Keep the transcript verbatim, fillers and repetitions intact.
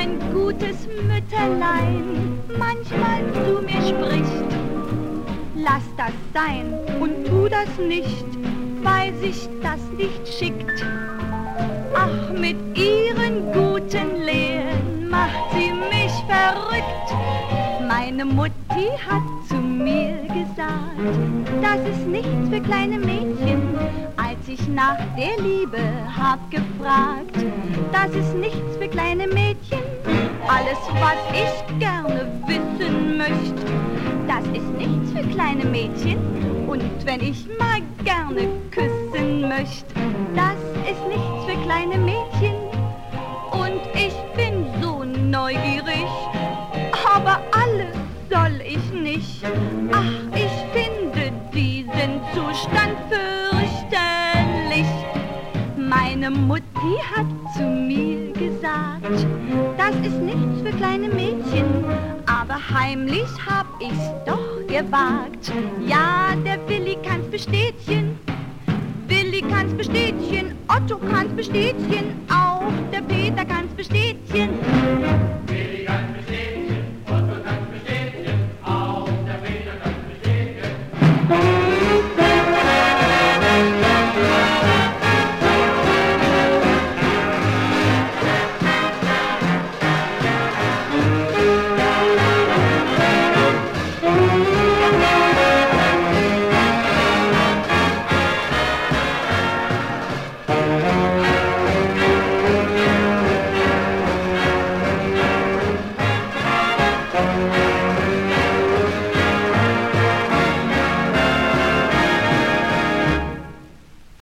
mein gutes Mütterlein manchmal zu mir spricht. Lass das sein und tu das nicht, weil sich das nicht schickt. Ach, mit ihren guten Lehren macht sie mich verrückt. Meine Mutti hat zu mir gesagt, das ist nichts für kleine Mädchen. Als ich nach der Liebe hab gefragt, das ist nichts für kleine Mädchen. Alles, was ich gerne wissen möchte, das ist nichts für kleine Mädchen. Und wenn ich mal gerne küssen möchte, das ist nichts für kleine Mädchen. Und ich bin so neugierig, aber alles soll ich nicht. Ach, ich finde diesen Zustand fürchterlich. Meine Mutti hat zu mir gesagt, das ist nichts für kleine Mädchen, aber heimlich hab ich's doch gewagt. Ja, der Willi kann's bestätigen, Willi kann's bestätigen, Otto kann's bestätigen, auch der Peter kann's bestätigen.